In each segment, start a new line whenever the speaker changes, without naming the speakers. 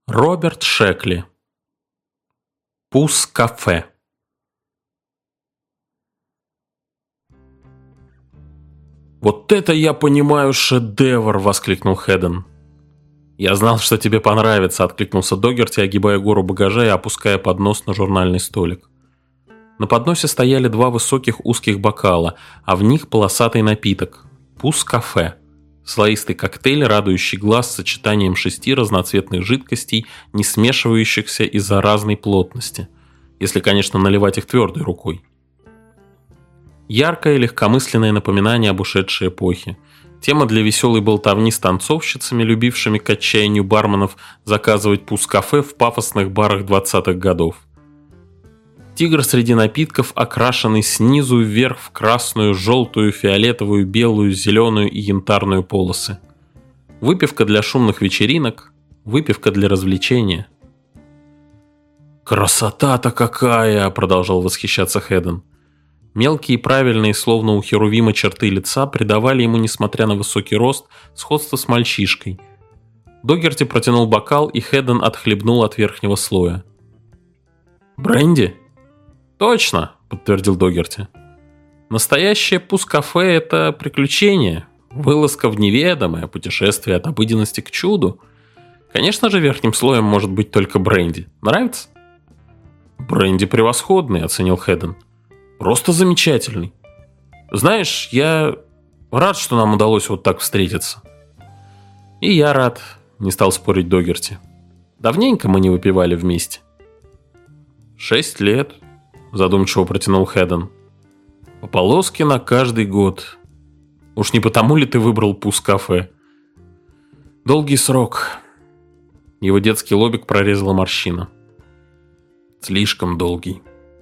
Роберт Шекли. Пус-кафе. «Вот это я понимаю шедевр!» – воскликнул Хэдден. «Я знал, что тебе понравится», – откликнулся Догерти, огибая гору багажа и опуская поднос на журнальный столик. На подносе стояли два высоких узких бокала, а в них полосатый напиток – пус-кафе. Слоистый коктейль, радующий глаз сочетанием 6 разноцветных жидкостей, не смешивающихся из-за разной плотности, если, конечно, наливать их твердой рукой. Яркое легкомысленное напоминание об ушедшей эпохе. Тема для веселой болтовни с танцовщицами, любившими к отчаянию барменов заказывать пус-кафе в пафосных барах 20-х годов. Тигр среди напитков, окрашенный снизу вверх в красную, желтую, фиолетовую, белую, зеленую и янтарную полосы. Выпивка для шумных вечеринок, выпивка для развлечения. «Красота-то какая!» – продолжал восхищаться Хэдден. Мелкие и правильные, словно у Херувима, черты лица придавали ему, несмотря на высокий рост, сходство с мальчишкой. Догерти протянул бокал, и Хэдден отхлебнул от верхнего слоя. «Бренди?» «Точно», — подтвердил Догерти. «Настоящее пус-кафе — это приключение, вылазка в неведомое, путешествие от обыденности к чуду. Конечно же, верхним слоем может быть только бренди. Нравится?» «Бренди превосходный», — оценил Хэдден. «Просто замечательный. Знаешь, я рад, что нам удалось вот так встретиться». «И я рад», — не стал спорить Догерти. «Давненько мы не выпивали вместе». 6 лет», — задумчиво протянул Хэдден. «По полоске на каждый год. Уж не потому ли ты выбрал пус-кафе?» «Долгий срок». Его детский лобик прорезала морщина. «Слишком долгий».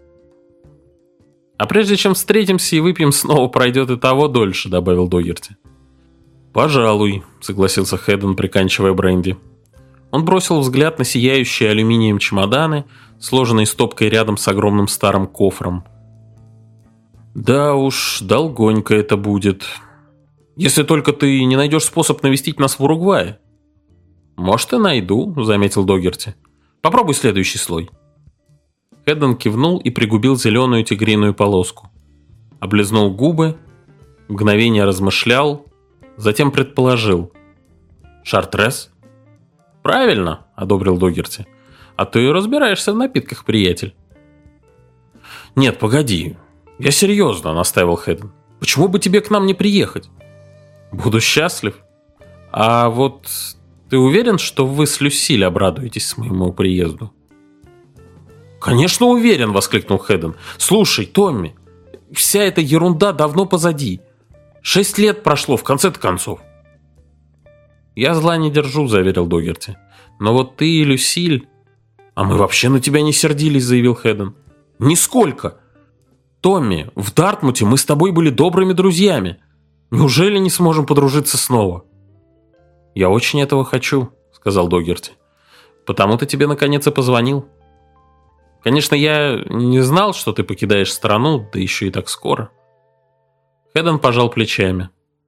«А прежде чем встретимся и выпьем снова, пройдет и того дольше», — добавил Догерти. «Пожалуй», — согласился Хэдден, приканчивая бренди. Он бросил взгляд на сияющие алюминием чемоданы, сложенные стопкой рядом с огромным старым кофром. «Да уж, долгонько это будет. Если только ты не найдешь способ навестить нас в Уругвае». «Может, и найду», — заметил Догерти. «Попробуй следующий слой». Хэдден кивнул и пригубил зеленую тигриную полоску. Облизнул губы, мгновение размышлял, затем предположил. «Шартрез?» «Правильно», — одобрил Догерти. «А ты разбираешься в напитках, приятель». «Нет, погоди. Я серьезно», — настаивал Хэдден. «Почему бы тебе к нам не приехать?» «Буду счастлив. А вот ты уверен, что вы с Люсиль обрадуетесь моему приезду?» «Конечно уверен», — воскликнул Хэдден. «Слушай, Томми, вся эта ерунда давно позади. 6 лет прошло, в конце-то концов». «Я зла не держу», — заверил Догерти. «Но вот ты и Люсиль...» «А мы вообще на тебя не сердились», — заявил Хэдден. «Нисколько. Томми, в Дартмуте мы с тобой были добрыми друзьями. Неужели не сможем подружиться снова?» «Я очень этого хочу», — сказал Догерти. «Потому-то тебе наконец и позвонил. Конечно, я не знал, что ты покидаешь страну, да еще и так скоро». Хэдден пожал плечами.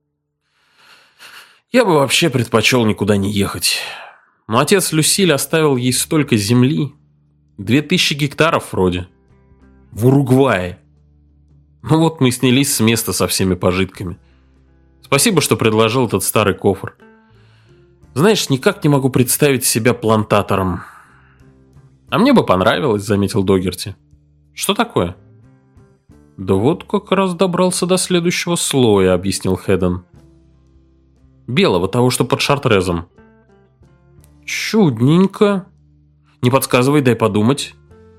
«Я бы вообще предпочел никуда не ехать. Но отец Люсиль оставил ей столько земли. 2000 гектаров вроде. В Уругвае. Ну вот мы снялись с места со всеми пожитками. Спасибо, что предложил этот старый кофр. Знаешь, никак не могу представить себя плантатором». «А мне бы понравилось», — заметил Догерти. «Что такое?» «Да вот как раз добрался до следующего слоя», — объяснил Хэдден. «Белого, того, что под шартрезом». «Чудненько. Не подсказывай, дай подумать».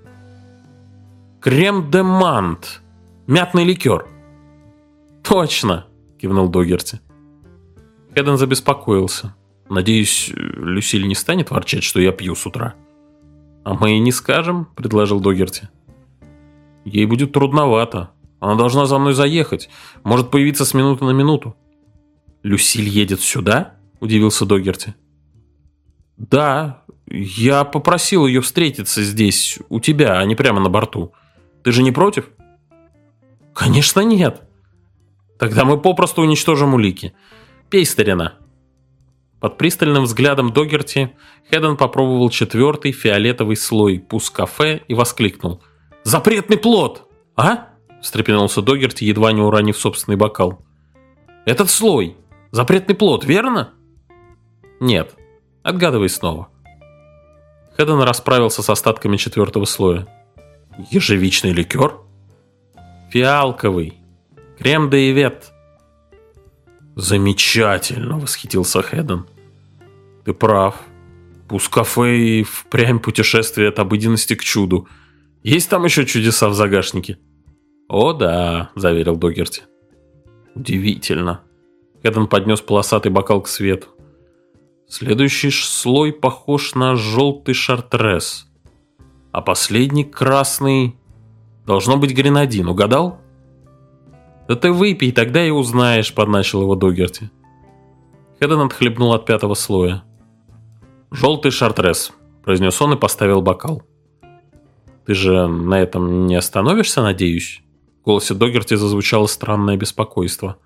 «Крем-де-мант. Мятный ликер». «Точно», — кивнул Догерти. Хэдден забеспокоился. «Надеюсь, Люсиль не станет ворчать, что я пью с утра?» «А мы и не скажем», — предложил Догерти. «Ей будет трудновато. Она должна за мной заехать. Может появиться с минуты на минуту». «Люсиль едет сюда?» — удивился Догерти. «Да, я попросил ее встретиться здесь, у тебя, а не прямо на борту. Ты же не против?» «Конечно нет. Тогда мы попросту уничтожим улики. Пей, старина». Под пристальным взглядом Догерти Хеден попробовал 4-й фиолетовый слой пус-кафе и воскликнул: «Запретный плод!» «А?» – встрепенулся Догерти, едва не уронив собственный бокал. «Этот слой! Запретный плод, верно?» «Нет. Отгадывай снова». Хеден расправился с остатками 4-го слоя. «Ежевичный ликер?» «Фиалковый. Крем де ивет». «Замечательно!» – восхитился Хеден. «Ты прав. Пус-кафе и впрямь путешествие от обыденности к чуду. Есть там еще чудеса в загашнике?» «О да», – заверил Догерти. «Удивительно». Хеден поднес полосатый бокал к свету. «Следующий слой похож на желтый шартрез. А последний красный... Должно быть гренадин. Угадал?» «Да ты выпей, тогда и узнаешь», – подначил его Догерти. Хеден отхлебнул от 5-го слоя. «Желтый шартрез», – произнес он и поставил бокал. «Ты же на этом не остановишься, надеюсь?» В голосе Догерти зазвучало странное беспокойство.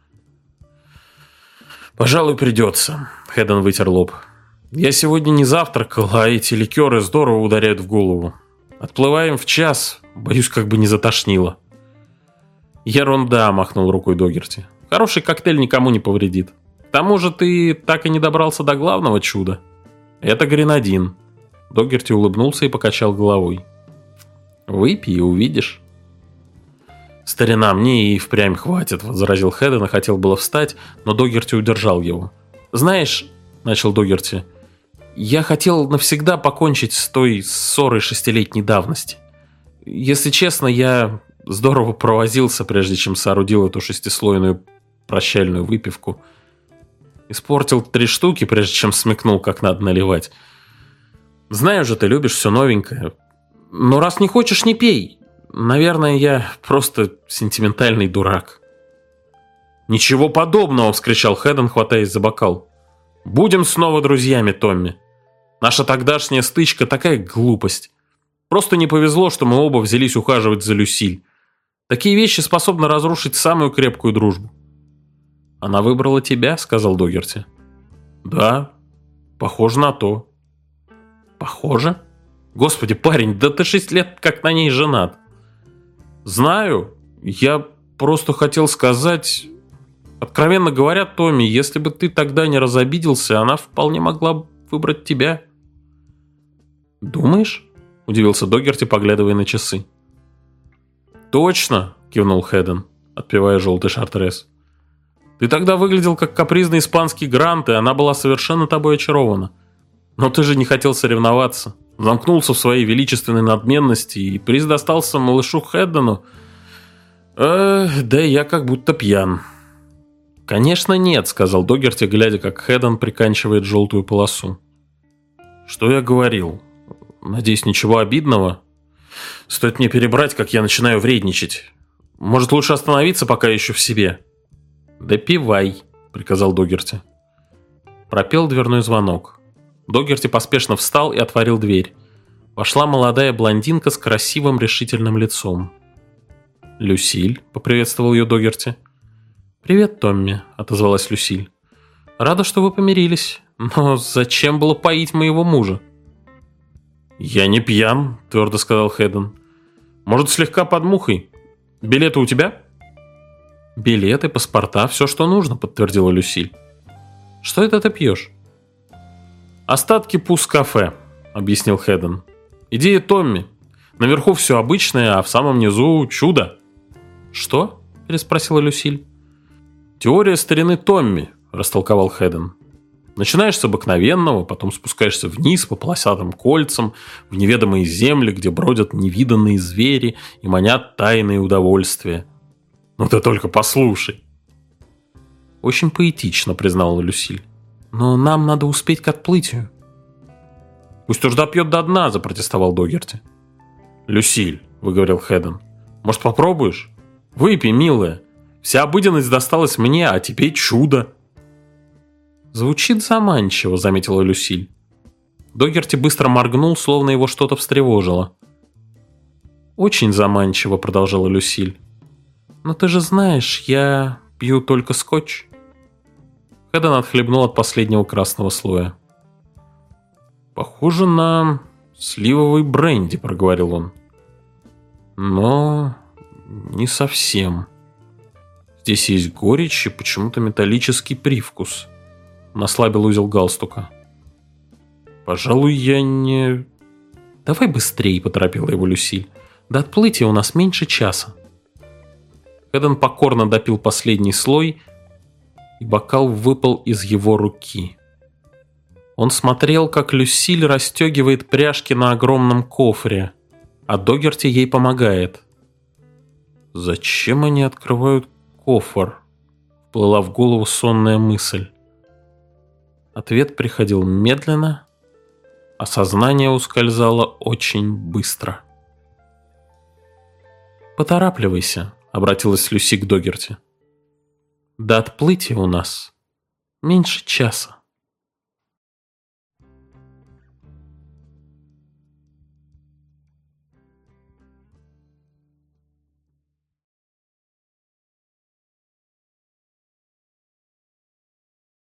«Пожалуй, придется», – Хеден вытер лоб. «Я сегодня не завтракал, а эти ликеры здорово ударяют в голову. Отплываем в час, боюсь, как бы не затошнило». «Ерунда», – махнул рукой Догерти. «Хороший коктейль никому не повредит. К тому же ты так и не добрался до главного чуда. Это гренадин». Догерти улыбнулся и покачал головой. «Выпей и увидишь». «Старина, мне и впрямь хватит», – возразил Хеден и хотел было встать, но Догерти удержал его. «Знаешь», – начал Догерти, – «я хотел навсегда покончить с той ссорой 6-летней давности. Если честно, я здорово провозился, прежде чем соорудил эту 6-слойную прощальную выпивку. Испортил 3 штуки, прежде чем смекнул, как надо наливать. Знаю же, ты любишь все новенькое. Но раз не хочешь, не пей. Наверное, я просто сентиментальный дурак». «Ничего подобного!» – вскричал Хеден, хватаясь за бокал. «Будем снова друзьями, Томми. Наша тогдашняя стычка – такая глупость. Просто не повезло, что мы оба взялись ухаживать за Люсиль. Такие вещи способны разрушить самую крепкую дружбу». «Она выбрала тебя?» – сказал Догерти. «Да, похоже на то». «Похоже? Господи, парень, да ты 6 лет как на ней женат». «Знаю. Я просто хотел сказать... Откровенно говоря, Томми, если бы ты тогда не разобиделся, она вполне могла выбрать тебя». «Думаешь?» – удивился Догерти, поглядывая на часы. «Точно!» – кивнул Хеден, отпивая желтый шартрез. «Ты тогда выглядел как капризный испанский грант, и она была совершенно тобой очарована. Но ты же не хотел соревноваться. Замкнулся в своей величественной надменности, и приз достался малышу Хедену. Да я как будто пьян». «Конечно нет», — сказал Догерти, глядя, как Хеден приканчивает желтую полосу. «Что я говорил? Надеюсь, ничего обидного? Стоит мне перебрать, как я начинаю вредничать. Может, лучше остановиться, пока еще в себе?» «Допивай», — приказал Догерти. Пропел дверной звонок. Догерти поспешно встал и отворил дверь. Вошла молодая блондинка с красивым решительным лицом. «Люсиль», — поприветствовал ее Догерти. «Привет, Томми», — отозвалась Люсиль. «Рада, что вы помирились. Но зачем было поить моего мужа?» «Я не пьян», — твердо сказал Хеден. «Может, слегка под мухой. Билеты у тебя?» «Билеты, паспорта, все, что нужно», — подтвердила Люсиль. «Что это ты пьешь?» «Остатки пус-кафе», — объяснил Хеден. «Идея Томми. Наверху все обычное, а в самом низу чудо». «Что?» — переспросила Люсиль. «Теория старины Томми», — растолковал Хеден. «Начинаешь с обыкновенного, потом спускаешься вниз по полосатым кольцам, в неведомые земли, где бродят невиданные звери и манят тайные удовольствия. Ну ты только послушай». «Очень поэтично», — признала Люсиль. «Но нам надо успеть к отплытию». «Пусть уж допьет до дна», — запротестовал Догерти. «Люсиль», — выговорил Хеден, — «может, попробуешь? Выпей, милая. Вся обыденность досталась мне, а теперь чудо». «Звучит заманчиво», — заметила Люсиль. Догерти быстро моргнул, словно его что-то встревожило. «Очень заманчиво», — продолжала Люсиль. «Но ты же знаешь, я пью только скотч». Хэдден отхлебнул от последнего красного слоя. «Похоже на сливовый бренди», — проговорил он. «Но не совсем. Здесь есть горечь и почему-то металлический привкус». Он ослабил узел галстука. «Пожалуй, я не...» «Давай быстрее», — поторопила его Люсиль. «До отплытия у нас меньше часа». Хэдден покорно допил последний слой, и бокал выпал из его руки. Он смотрел, как Люсиль расстегивает пряжки на огромном кофре, а Догерти ей помогает. «Зачем они открывают кофр?» — вплыла в голову сонная мысль. Ответ приходил медленно, а сознание ускользало очень быстро. «Поторапливайся», — обратилась Люси к Догерти. «До отплытия у нас меньше часа».